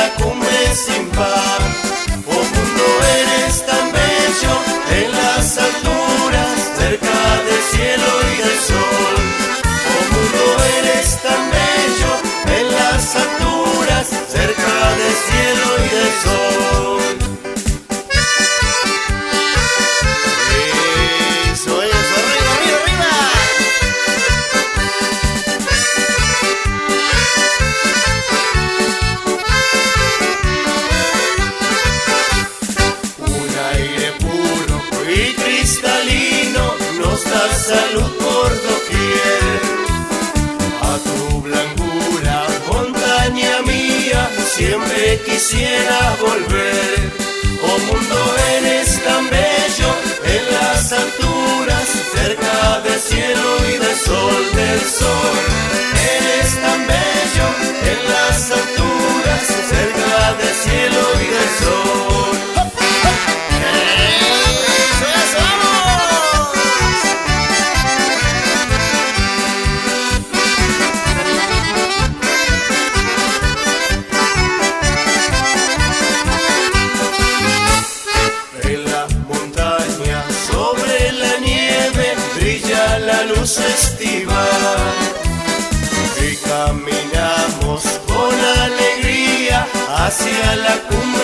la cumbre sin par. Oh mundo, eres tan bello en las alturas, cerca del cielo y del sol. Oh mundo, eres tan bello en las alturas, cerca del cielo y del sol. Eso, arriba, arriba, arriba. Un aire puro y cristalino nos da salud por doquier. A tu blancura, montaña mía, siempre quisiera volver. Oh mundo, eres tan bello en las alturas, cerca del cielo y del sol, del sol. Eres tan bello en las alturas, cerca del cielo y del sol. ¡Eso, vamos! En la montaña, sobre la nieve, brilla la luz estival. Y caminamos con alegría hacia la cumbre